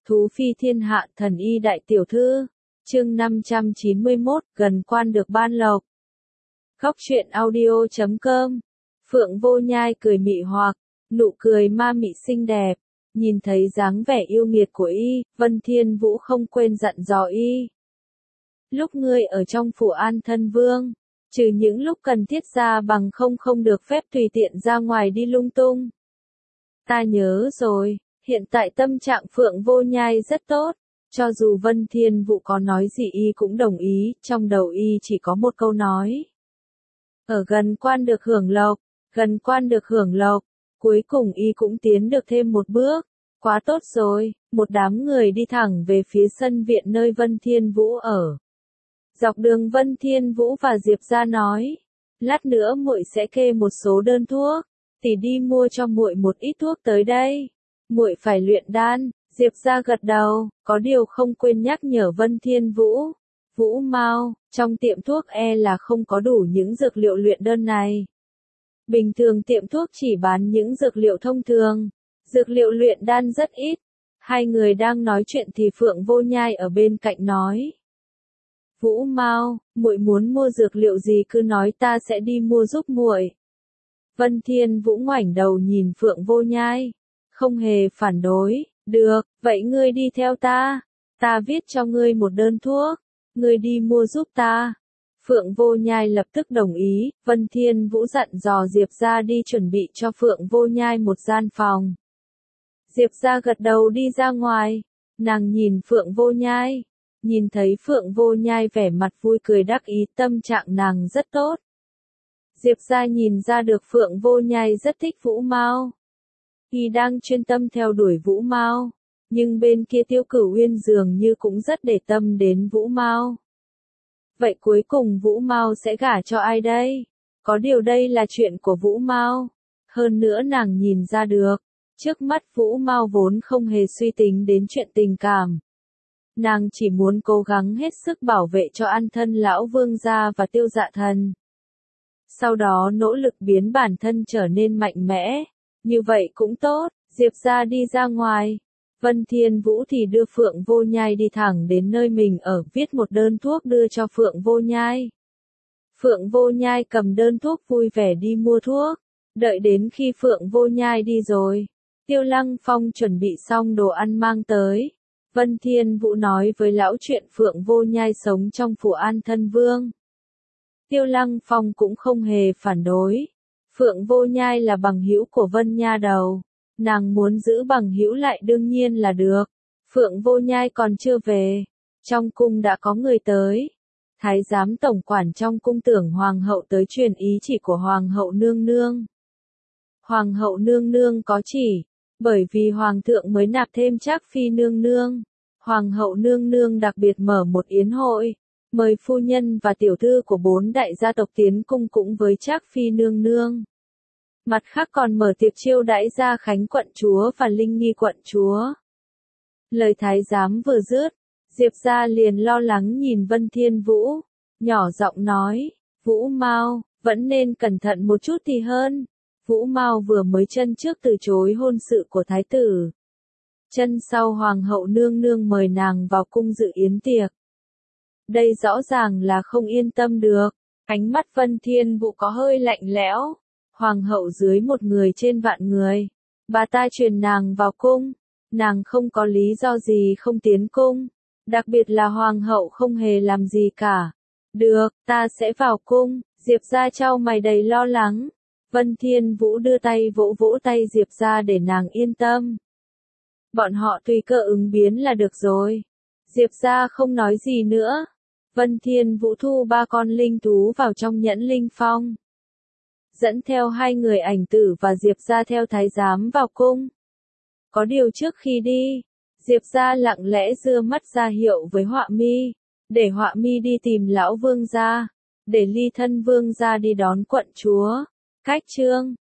Thú phi thiên hạ thần y đại tiểu thư. Chương 591, gần quan được ban lộc. Góc truyện audio.com. Phượng Vô Nhai cười mị hoặc, nụ cười ma mị xinh đẹp. Nhìn thấy dáng vẻ yêu nghiệt của y, Vân Thiên Vũ không quên dặn dò y. Lúc ngươi ở trong phủ An Thân Vương, trừ những lúc cần thiết ra bằng không được phép tùy tiện ra ngoài đi lung tung. Ta nhớ rồi, hiện tại tâm trạng Phượng Vô Nhai rất tốt. Cho dù Vân Thiên Vũ có nói gì y cũng đồng ý, trong đầu y chỉ có một câu nói. Ở gần quan được hưởng lộc, gần quan được hưởng lộc, cuối cùng y cũng tiến được thêm một bước. Quá tốt rồi, một đám người đi thẳng về phía sân viện nơi Vân Thiên Vũ ở. Dọc đường Vân Thiên Vũ và Diệp Gia nói, lát nữa muội sẽ kê một số đơn thuốc, tỷ đi mua cho muội một ít thuốc tới đây. Muội phải luyện đan. Diệp Gia gật đầu, có điều không quên nhắc nhở Vân Thiên Vũ. Vũ Mao, trong tiệm thuốc là không có đủ những dược liệu luyện đơn này. Bình thường tiệm thuốc chỉ bán những dược liệu thông thường, dược liệu luyện đan rất ít. Hai người đang nói chuyện thì Phượng Vô Nhai ở bên cạnh nói. Vũ Mao, muội muốn mua dược liệu gì cứ nói ta sẽ đi mua giúp muội. Vân Thiên Vũ ngoảnh đầu nhìn Phượng Vô Nhai, không hề phản đối. Được, vậy ngươi đi theo ta. Ta viết cho ngươi một đơn thuốc. Ngươi đi mua giúp ta. Phượng Vô Nhai lập tức đồng ý. Vân Thiên Vũ dặn dò Diệp Gia đi chuẩn bị cho Phượng Vô Nhai một gian phòng. Diệp Gia gật đầu đi ra ngoài. Nàng nhìn Phượng Vô Nhai. Nhìn thấy Phượng Vô Nhai vẻ mặt vui cười đắc ý, tâm trạng nàng rất tốt. Diệp Gia nhìn ra được Phượng Vô Nhai rất thích Vũ Mao. Y đang chuyên tâm theo đuổi Vũ Mao, nhưng bên kia Tiêu Cửu Uyên dường như cũng rất để tâm đến Vũ Mao. Vậy cuối cùng Vũ Mao sẽ gả cho ai đây? Có điều đây là chuyện của Vũ Mao. Hơn nữa nàng nhìn ra được, trước mắt Vũ Mao vốn không hề suy tính đến chuyện tình cảm. Nàng chỉ muốn cố gắng hết sức bảo vệ cho An Thân lão vương gia và Tiêu Dạ Thần. Sau đó nỗ lực biến bản thân trở nên mạnh mẽ. Như vậy cũng tốt. Diệp Gia đi ra ngoài. Vân Thiên Vũ thì đưa Phượng Vô Nhai đi thẳng đến nơi mình ở, viết một đơn thuốc đưa cho Phượng Vô Nhai. Phượng Vô Nhai cầm đơn thuốc vui vẻ đi mua thuốc. Đợi đến khi Phượng Vô Nhai đi rồi, Tiêu Lăng Phong chuẩn bị xong đồ ăn mang tới. Vân Thiên Vũ nói với lão chuyện Phượng Vô Nhai sống trong phủ An Thân Vương. Tiêu Lăng Phong cũng không hề phản đối. Phượng Vô Nhai là bằng hữu của Vân Nha Đầu. Nàng muốn giữ bằng hữu lại đương nhiên là được. Phượng Vô Nhai còn chưa về. Trong cung đã có người tới. Thái giám tổng quản trong cung tưởng Hoàng hậu tới truyền ý chỉ của Hoàng hậu nương nương. Hoàng hậu nương nương có chỉ. Bởi vì Hoàng thượng mới nạp thêm Trác Phi nương nương. Hoàng hậu nương nương đặc biệt mở một yến hội. Mời phu nhân và tiểu thư của 4 đại gia tộc tiến cung cũng với Trác Phi nương nương. Mặt khác còn mở tiệc chiêu đãi Gia Khánh quận chúa và Linh Nghi quận chúa. Lời thái giám vừa dứt, Diệp Gia liền lo lắng nhìn Vân Thiên Vũ, nhỏ giọng nói, Vũ Mao, vẫn nên cẩn thận một chút thì hơn. Vũ Mao vừa mới chân trước từ chối hôn sự của thái tử. Chân sau Hoàng hậu nương nương mời nàng vào cung dự yến tiệc. Đây rõ ràng là không yên tâm được. Ánh mắt Vân Thiên Vũ có hơi lạnh lẽo. Hoàng hậu dưới một người trên vạn người. Bà ta truyền nàng vào cung. Nàng không có lý do gì không tiến cung. Đặc biệt là hoàng hậu không hề làm gì cả. Được, ta sẽ vào cung. Diệp Gia chau mày đầy lo lắng. Vân Thiên Vũ đưa tay vỗ vỗ tay Diệp Gia để nàng yên tâm. Bọn họ tùy cơ ứng biến là được rồi. Diệp Gia không nói gì nữa. Vân Thiên Vũ thu 3 con linh thú vào trong nhẫn linh phong. Dẫn theo 2 người ảnh tử và Diệp Gia theo thái giám vào cung. Có điều trước khi đi, Diệp Gia lặng lẽ giơ mắt ra hiệu với Họa Mi, để Họa Mi đi tìm lão vương gia, để Ly Thân vương gia đi đón quận chúa. Cách chương